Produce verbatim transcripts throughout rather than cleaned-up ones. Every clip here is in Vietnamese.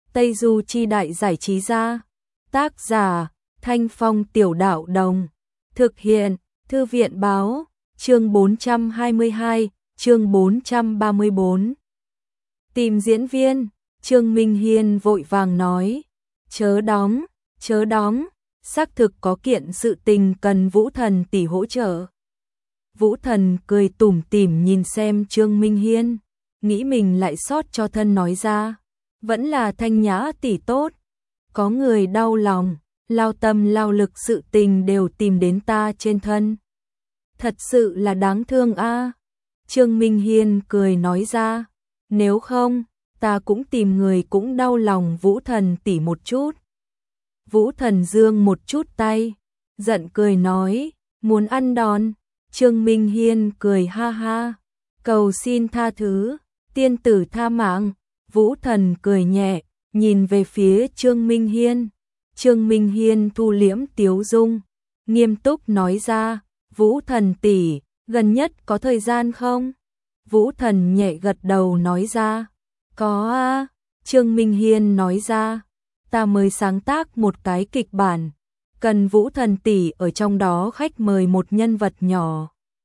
Tây Du Chi Đại Giải Trí Gia. Tác giả Thanh Phong Tiểu Đạo Đồng. Thực hiện Thư viện Báo. Chương bốn trăm hai mươi hai, chương bốn trăm ba mươi bốn. Tìm diễn viên. Trương Minh Hiên vội vàng nói, chớ đóng, chớ đóng, xác thực có kiện sự tình cần Vũ Thần tỷ hỗ trợ. Vũ Thần cười tủm tỉm nhìn xem Trương Minh Hiên, nghĩ mình lại sót cho thân nói ra, vẫn là Thanh Nhã tỷ tốt, có người đau lòng, lao tâm lao lực sự tình đều tìm đến ta trên thân. Thật sự là đáng thương a. Trương Minh Hiên cười nói ra, nếu không, ta cũng tìm người cũng đau lòng Vũ Thần tỷ một chút. Vũ Thần dương một chút tay, giận cười nói, muốn ăn đòn. Trương Minh Hiên cười ha ha, cầu xin tha thứ, tiên tử tha mạng. Vũ Thần cười nhẹ, nhìn về phía Trương Minh Hiên. Trương Minh Hiên thu liễm tiếu dung, nghiêm túc nói ra, Vũ Thần tỷ, gần nhất có thời gian không? Vũ Thần nhẹ gật đầu nói ra, có a. Trương Minh Hiên nói ra, ta mới sáng tác một cái kịch bản, cần Vũ Thần tỷ ở trong đó khách mời một nhân vật nhỏ.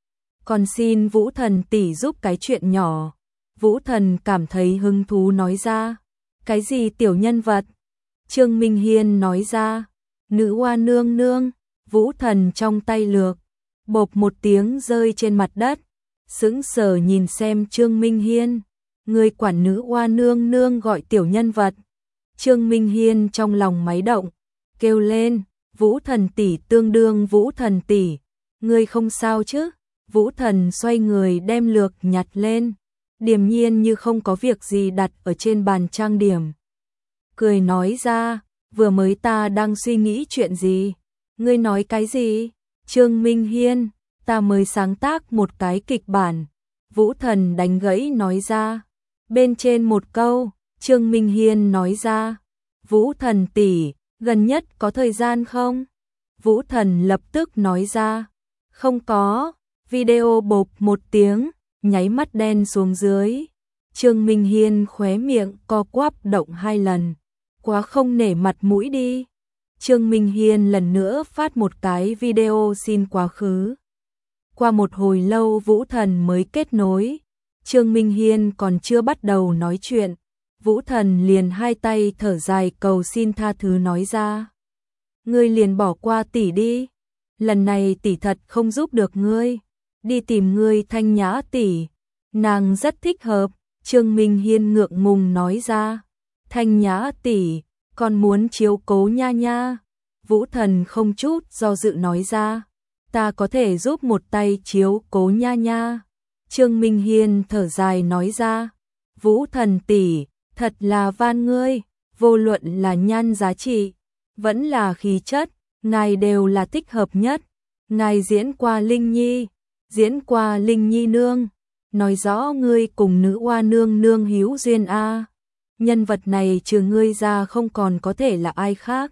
Còn xin Vũ Thần tỷ giúp cái chuyện nhỏ. Vũ Thần cảm thấy hứng thú nói ra, cái gì tiểu nhân vật? Trương Minh Hiên nói ra, nữ oa nương nương. Vũ Thần trong tay lược, bộp một tiếng rơi trên mặt đất, sững sờ nhìn xem Trương Minh Hiên. Người quản nữ oa nương nương gọi tiểu nhân vật. Trương Minh Hiên trong lòng máy động, kêu lên, Vũ Thần tỷ tương đương Vũ Thần tỷ, ngươi không sao chứ? Vũ Thần xoay người đem lược nhặt lên, điềm nhiên như không có việc gì đặt ở trên bàn trang điểm. Cười nói ra, vừa mới ta đang suy nghĩ chuyện gì? Ngươi nói cái gì? Trương Minh Hiên, ta mới sáng tác một cái kịch bản. Vũ Thần đánh gãy nói ra, bên trên một câu. Trương Minh Hiên nói ra, Vũ Thần tỷ, gần nhất có thời gian không? Vũ Thần lập tức nói ra, không có. Video bộp một tiếng, nháy mắt đen xuống dưới. Trương Minh Hiên khóe miệng co quắp động hai lần, quá không nể mặt mũi đi. Trương Minh Hiên lần nữa phát một cái video xin quá khứ. Qua một hồi lâu Vũ Thần mới kết nối. Trương Minh Hiên còn chưa bắt đầu nói chuyện, Vũ Thần liền hai tay thở dài cầu xin tha thứ nói ra, ngươi liền bỏ qua tỷ đi, lần này tỷ thật không giúp được ngươi, đi tìm ngươi Thanh Nhã tỷ, nàng rất thích hợp. Trương Minh Hiên ngượng ngùng nói ra, Thanh Nhã tỷ, còn muốn chiếu cố nha nha. Vũ Thần không chút do dự nói ra, ta có thể giúp một tay chiếu cố nha nha. Trương Minh Hiên thở dài nói ra, Vũ Thần tỷ, thật là van ngươi, vô luận là nhan giá trị, vẫn là khí chất, ngài đều là thích hợp nhất. Ngài diễn qua Linh Nhi, diễn qua Linh Nhi nương, nói rõ ngươi cùng nữ oa nương nương hữu duyên a. Nhân vật này trừ ngươi ra không còn có thể là ai khác.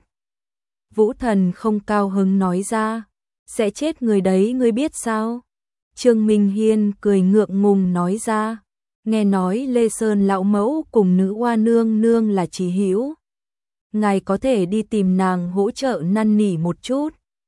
Vũ Thần không cao hứng nói ra, sẽ chết người đấy ngươi biết sao? Trương Minh Hiên cười ngượng ngùng nói ra, nghe nói Lê Sơn lão mẫu cùng nữ oa nương nương là chí hữu, ngài có thể đi tìm nàng hỗ trợ năn nỉ một chút.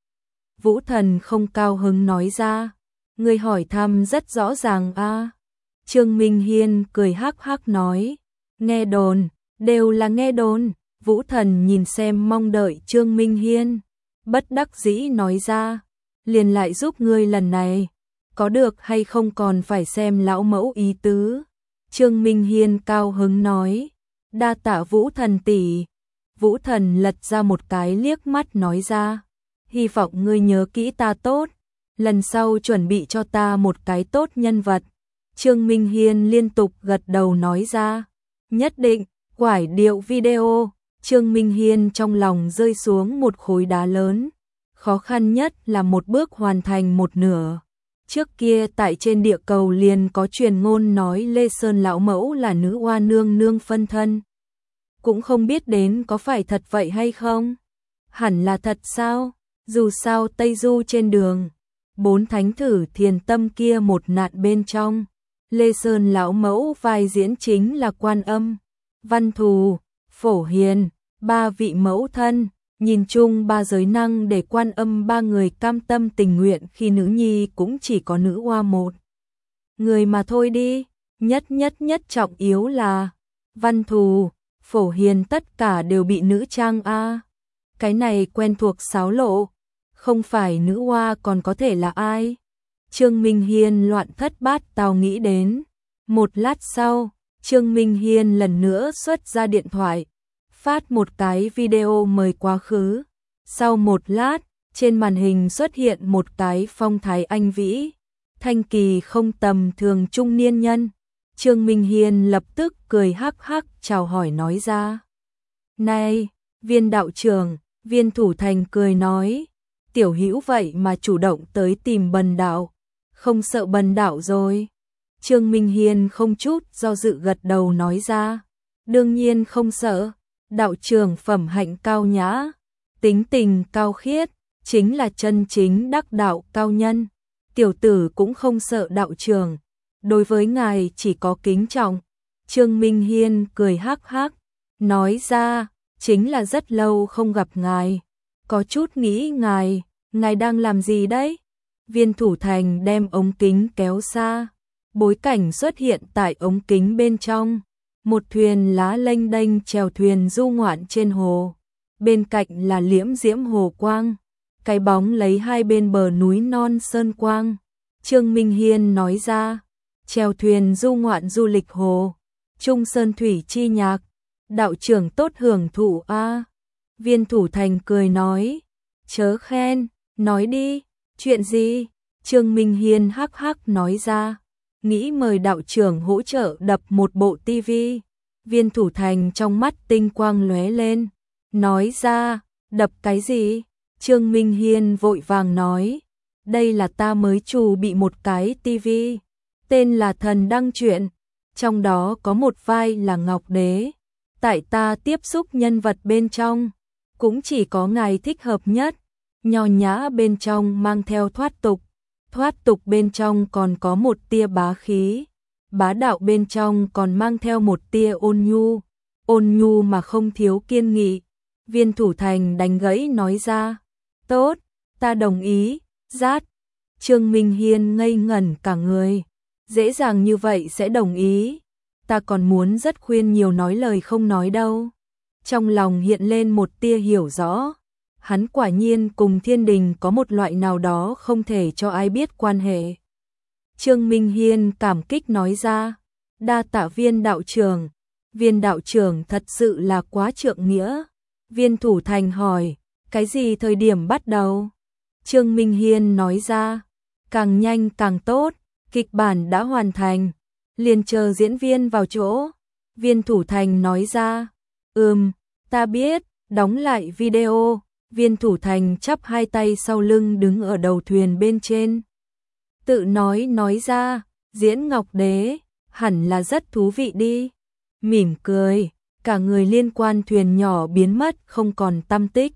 Vũ Thần không cao hứng nói ra, ngươi hỏi thăm rất rõ ràng a. Trương Minh Hiên cười hắc hắc nói, nghe đồn, đều là nghe đồn. Vũ Thần nhìn xem mong đợi Trương Minh Hiên, bất đắc dĩ nói ra, liền lại giúp ngươi lần này, có được hay không còn phải xem lão mẫu ý tứ. Trương Minh Hiên cao hứng nói, đa tạ Vũ Thần tỷ. Vũ Thần lật ra một cái liếc mắt nói ra, hy vọng ngươi nhớ kỹ ta tốt, lần sau chuẩn bị cho ta một cái tốt nhân vật. Trương Minh Hiên liên tục gật đầu nói ra, nhất định. Quải điệu video, Trương Minh Hiên trong lòng rơi xuống một khối đá lớn, khó khăn nhất là một bước hoàn thành một nửa. Trước kia tại trên địa cầu liền có truyền ngôn nói Lê Sơn lão mẫu là nữ oa nương nương phân thân, cũng không biết đến có phải thật vậy hay không. Hẳn là thật sao? Dù sao Tây Du trên đường, bốn thánh thử thiền tâm kia một nạn bên trong, Lê Sơn lão mẫu vai diễn chính là Quan Âm, Văn Thù, Phổ Hiền, ba vị mẫu thân, nhìn chung ba giới năng để Quan Âm ba người cam tâm tình nguyện khi nữ nhi cũng chỉ có nữ hoa một người mà thôi đi, nhất nhất nhất trọng yếu là Văn Thù, Phổ Hiền tất cả đều bị nữ trang a. Cái này quen thuộc xáo lộ, không phải nữ hoa còn có thể là ai? Trương Minh Hiên loạn thất bát tao nghĩ đến. Một lát sau, Trương Minh Hiên lần nữa xuất ra điện thoại, phát một cái video mời quá khứ. Sau một lát, trên màn hình xuất hiện một cái phong thái anh vĩ, thanh kỳ không tầm thường trung niên nhân. Trương Minh Hiên lập tức cười hắc hắc chào hỏi nói ra. Này, Viên đạo trưởng, Viên Thủ Thành cười nói, tiểu hữu vậy mà chủ động tới tìm Bần đạo, không sợ Bần đạo rồi. Trương Minh Hiên không chút do dự gật đầu nói ra, đương nhiên không sợ, đạo trưởng phẩm hạnh cao nhã, tính tình cao khiết, chính là chân chính đắc đạo cao nhân. Tiểu tử cũng không sợ đạo trưởng, đối với ngài chỉ có kính trọng. Trương Minh Hiên cười hắc hắc, nói ra, chính là rất lâu không gặp ngài, có chút nghĩ ngài, ngài đang làm gì đấy? Viên Thủ Thành đem ống kính kéo xa, bối cảnh xuất hiện tại ống kính bên trong, một thuyền lá lênh đênh chèo thuyền du ngoạn trên hồ, bên cạnh là liễm diễm hồ quang, cái bóng lấy hai bên bờ núi non sơn quang. Trương Minh Hiên nói ra, chèo thuyền du ngoạn du lịch hồ, Trung Sơn thủy chi nhạc, đạo trưởng tốt hưởng thụ a. Viên Thủ Thành cười nói, chớ khen, nói đi, chuyện gì? Trương Minh Hiên hắc hắc nói ra, nghĩ mời đạo trưởng hỗ trợ đập một bộ tivi. Viên Thủ Thành trong mắt tinh quang lóe lên, nói ra, đập cái gì? Trương Minh Hiên vội vàng nói, đây là ta mới chuẩn bị một cái tivi, tên là Thần Đăng Truyện, trong đó có một vai là Ngọc Đế. Tại ta tiếp xúc nhân vật bên trong, cũng chỉ có ngài thích hợp nhất, nho nhã bên trong mang theo thoát tục, thoát tục bên trong còn có một tia bá khí, bá đạo bên trong còn mang theo một tia ôn nhu, ôn nhu mà không thiếu kiên nghị. Viên Thủ Thành đánh gãy nói ra, tốt, ta đồng ý, rát. Trương Minh Hiên ngây ngẩn cả người, dễ dàng như vậy sẽ đồng ý, ta còn muốn rất khuyên nhiều nói lời không nói đâu. Trong lòng hiện lên một tia hiểu rõ, hắn quả nhiên cùng thiên đình có một loại nào đó không thể cho ai biết quan hệ. Trương Minh Hiên cảm kích nói ra, đa tạ Viên đạo trưởng, Viên đạo trưởng thật sự là quá trượng nghĩa. Viên Thủ Thành hỏi, cái gì thời điểm bắt đầu? Trương Minh Hiên nói ra, càng nhanh càng tốt, kịch bản đã hoàn thành, liền chờ diễn viên vào chỗ. Viên Thủ Thành nói ra, ừm, ta biết, đóng lại video. Viên Thủ Thành chắp hai tay sau lưng đứng ở đầu thuyền bên trên, tự nói nói ra, diễn Ngọc Đế, hẳn là rất thú vị đi. Mỉm cười, cả người liên quan thuyền nhỏ biến mất không còn tăm tích,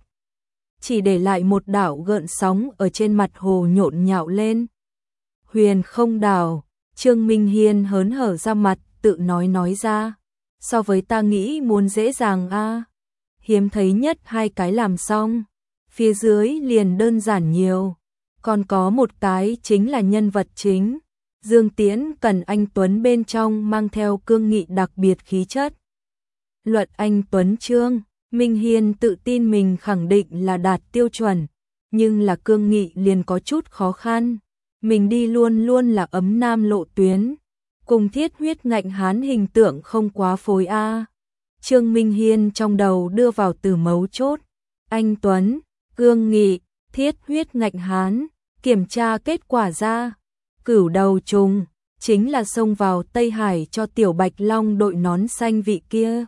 chỉ để lại một đảo gợn sóng ở trên mặt hồ nhộn nhạo lên. Huyền Không Đảo, Trương Minh Hiên hớn hở ra mặt, tự nói nói ra, so với ta nghĩ muốn dễ dàng a, hiếm thấy nhất hai cái làm xong, phía dưới liền đơn giản nhiều, còn có một cái chính là nhân vật chính, Dương Tiễn cần anh Tuấn bên trong mang theo cương nghị đặc biệt khí chất. Luận anh Tuấn Trương Minh Hiên tự tin mình khẳng định là đạt tiêu chuẩn, nhưng là cương nghị liền có chút khó khăn. Mình đi luôn luôn là ấm nam lộ tuyến, cùng thiết huyết ngạnh hán hình tượng không quá phối a. Trương Minh Hiên trong đầu đưa vào từ mấu chốt, anh Tuấn, cương nghị, thiết huyết ngạnh hán, kiểm tra kết quả ra, cửu đầu trùng, chính là xông vào Tây Hải cho Tiểu Bạch Long đội nón xanh vị kia.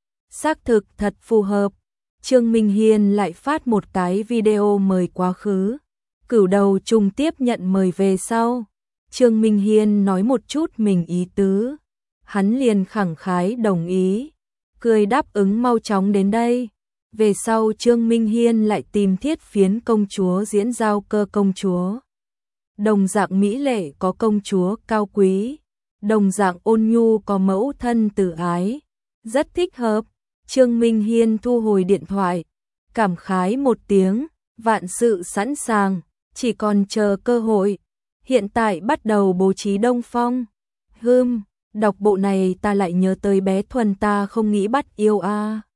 Xác thực thật phù hợp. Trương Minh Hiên lại phát một cái video mời quá khứ. Cửu đầu trùng tiếp nhận mời về sau. Trương Minh Hiên nói một chút mình ý tứ, hắn liền khẳng khái đồng ý, cười đáp ứng mau chóng đến đây. Về sau Trương Minh Hiên lại tìm Thiết Phiến công chúa diễn Giao Cơ công chúa. Đồng dạng mỹ lệ có công chúa cao quý, đồng dạng ôn nhu có mẫu thân tử ái, rất thích hợp. Trương Minh Hiên thu hồi điện thoại, cảm khái một tiếng, vạn sự sẵn sàng, chỉ còn chờ cơ hội. Hiện tại bắt đầu bố trí Đông Phong. Hừm, đọc bộ này ta lại nhớ tới bé Thuần ta không nghĩ bắt yêu a. À.